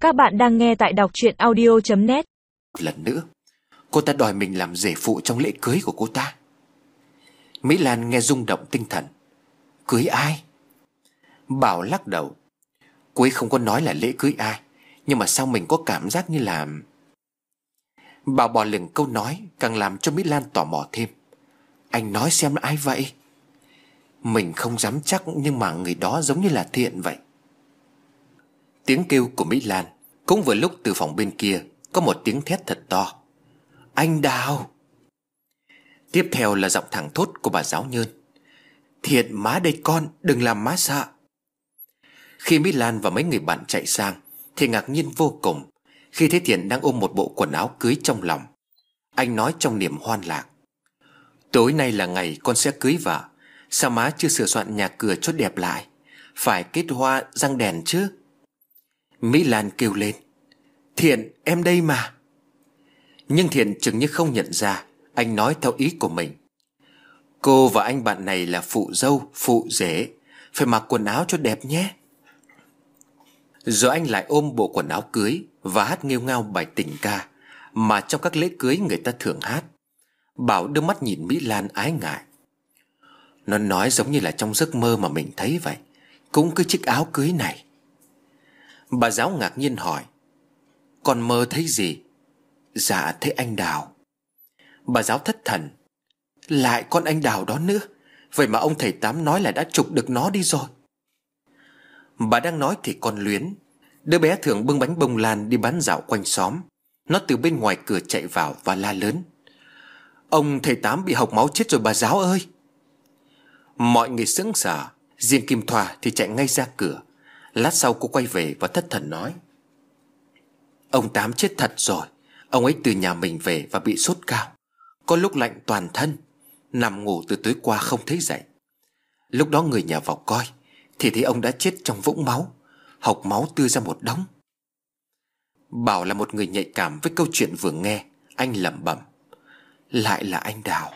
Các bạn đang nghe tại đọc truyện audio.net. Lần nữa cô ta đòi mình làm rể phụ trong lễ cưới của cô ta. Mỹ Lan nghe rung động tinh thần. Cưới ai? Bảo lắc đầu. Cô ấy không có nói là lễ cưới ai, nhưng mà sao mình có cảm giác như là... Bảo bỏ lửng câu nói càng làm cho Mỹ Lan tò mò thêm. Anh nói xem là ai vậy? Mình không dám chắc, nhưng mà người đó giống như là Thiện vậy. Tiếng kêu của Mỹ Lan cũng vừa lúc từ phòng bên kia có một tiếng thét thật to. Anh Đào! Tiếp theo là giọng thẳng thốt của bà giáo Nhơn. Thiện má đây con, đừng làm má sợ. Khi Mỹ Lan và mấy người bạn chạy sang thì ngạc nhiên vô cùng khi thấy Thiện đang ôm một bộ quần áo cưới trong lòng. Anh nói trong niềm hoan lạc. Tối nay là ngày con sẽ cưới vợ. Sao má chưa sửa soạn nhà cửa cho đẹp lại? Phải kết hoa răng đèn chứ? Mỹ Lan kêu lên. Thiện, em đây mà. Nhưng Thiện chừng như không nhận ra anh nói theo ý của mình. Cô và anh bạn này là phụ dâu, phụ rể, phải mặc quần áo cho đẹp nhé. Rồi anh lại ôm bộ quần áo cưới và hát nghêu ngao bài tình ca mà trong các lễ cưới người ta thường hát. Bảo đưa mắt nhìn Mỹ Lan ái ngại. Nó nói giống như là trong giấc mơ mà mình thấy vậy. Cũng cái chiếc áo cưới này. Bà giáo ngạc nhiên hỏi. Con mơ thấy gì? Dạ thấy anh Đào. Bà giáo thất thần. Lại con anh Đào đó nữa. Vậy mà ông thầy Tám nói là đã chụp được nó đi rồi. Bà đang nói thì con Luyến, đứa bé thường bưng bánh bông lan đi bán dạo quanh xóm, nó từ bên ngoài cửa chạy vào và la lớn. Ông thầy Tám bị hộc máu chết rồi bà giáo ơi. Mọi người sững sờ. Riêng Kim Thoa thì chạy ngay ra cửa. Lát sau cô quay về và thất thần nói. Ông Tám chết thật rồi. Ông ấy từ nhà mình về và bị sốt cao, có lúc lạnh toàn thân, nằm ngủ từ tối qua không thấy dậy. Lúc đó người nhà vào coi thì thấy ông đã chết trong vũng máu, hộc máu tươi ra một đống. Bảo là một người nhạy cảm với câu chuyện vừa nghe. Anh lẩm bẩm. Lại là anh Đào.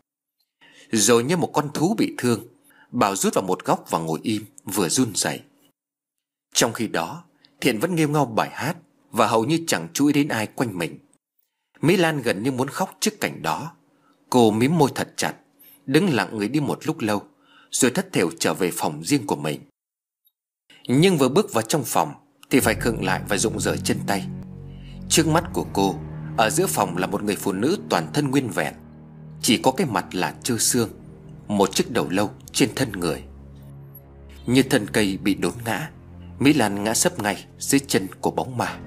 Rồi như một con thú bị thương, Bảo rút vào một góc và ngồi im, vừa run rẩy. Trong khi đó Thiện vẫn nghêu ngao bài hát và hầu như chẳng chú ý đến ai quanh mình. Mỹ Lan gần như muốn khóc trước cảnh đó. Cô mím môi thật chặt, đứng lặng người đi một lúc lâu, rồi thất thểu trở về phòng riêng của mình. Nhưng vừa bước vào trong phòng thì phải khựng lại và rụng rời chân tay. Trước mắt của cô, ở giữa phòng là một người phụ nữ toàn thân nguyên vẹn, chỉ có cái mặt là trơ xương, một chiếc đầu lâu trên thân người. Như thân cây bị đốn ngã, Mỹ Lan ngã sấp ngay dưới chân của bóng ma.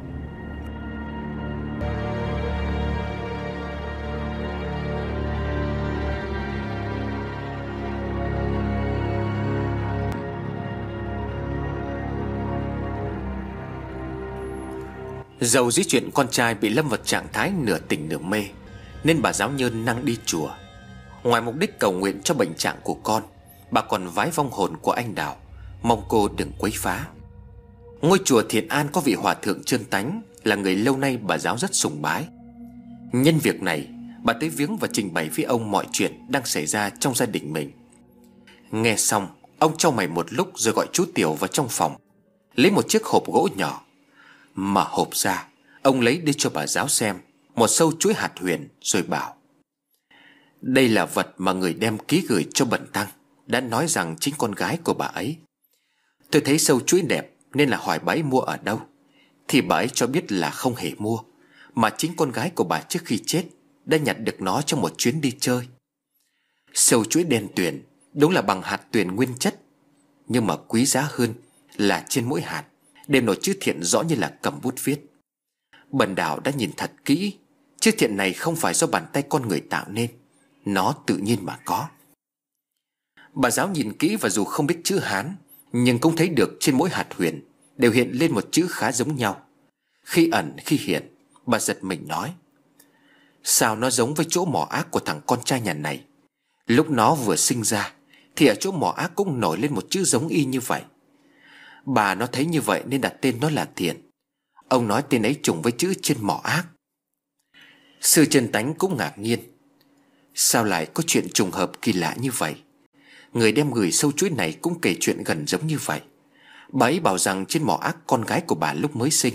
Dầu dĩ chuyện con trai bị lâm vào trạng thái nửa tỉnh nửa mê, nên bà giáo Nhơn năng đi chùa. Ngoài mục đích cầu nguyện cho bệnh trạng của con, bà còn vái vong hồn của anh Đào, mong cô đừng quấy phá. Ngôi chùa Thiện An có vị hòa thượng Trơn Tánh, là người lâu nay bà giáo rất sùng bái. Nhân việc này, bà tới viếng và trình bày với ông mọi chuyện đang xảy ra trong gia đình mình. Nghe xong, ông chau mày một lúc rồi gọi chú Tiểu vào trong phòng, lấy một chiếc hộp gỗ nhỏ. Mở hộp ra, ông lấy đi cho bà giáo xem một sâu chuỗi hạt huyền, rồi bảo. Đây là vật mà người đem ký gửi cho bần tăng đã nói rằng chính con gái của bà ấy. Tôi thấy sâu chuỗi đẹp nên là hỏi bà ấy mua ở đâu, thì bà ấy cho biết là không hề mua, mà chính con gái của bà trước khi chết đã nhặt được nó trong một chuyến đi chơi. Sâu chuỗi đen tuyền, đúng là bằng hạt tuyền nguyên chất, nhưng mà quý giá hơn là trên mỗi hạt đều nổi chữ Thiện rõ như là cầm bút viết. Bần đạo đã nhìn thật kỹ, chữ Thiện này không phải do bàn tay con người tạo nên, nó tự nhiên mà có. Bà giáo nhìn kỹ và dù không biết chữ Hán, nhưng cũng thấy được trên mỗi hạt huyền đều hiện lên một chữ khá giống nhau. Khi ẩn khi hiện, bà giật mình nói. Sao nó giống với chỗ mỏ ác của thằng con trai nhà này? Lúc nó vừa sinh ra thì ở chỗ mỏ ác cũng nổi lên một chữ giống y như vậy. Bà nó thấy như vậy nên đặt tên nó là Thiện. Ông nói tên ấy trùng với chữ trên mỏ ác. Sư Trơn Tánh cũng ngạc nhiên. Sao lại có chuyện trùng hợp kỳ lạ như vậy? Người đem gửi sâu chuỗi này cũng kể chuyện gần giống như vậy. Bà ấy bảo rằng trên mỏ ác con gái của bà lúc mới sinh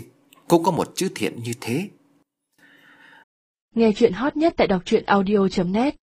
cũng có một chữ thiện như thế. Nghe chuyện hot nhất tại đọc truyện audio.net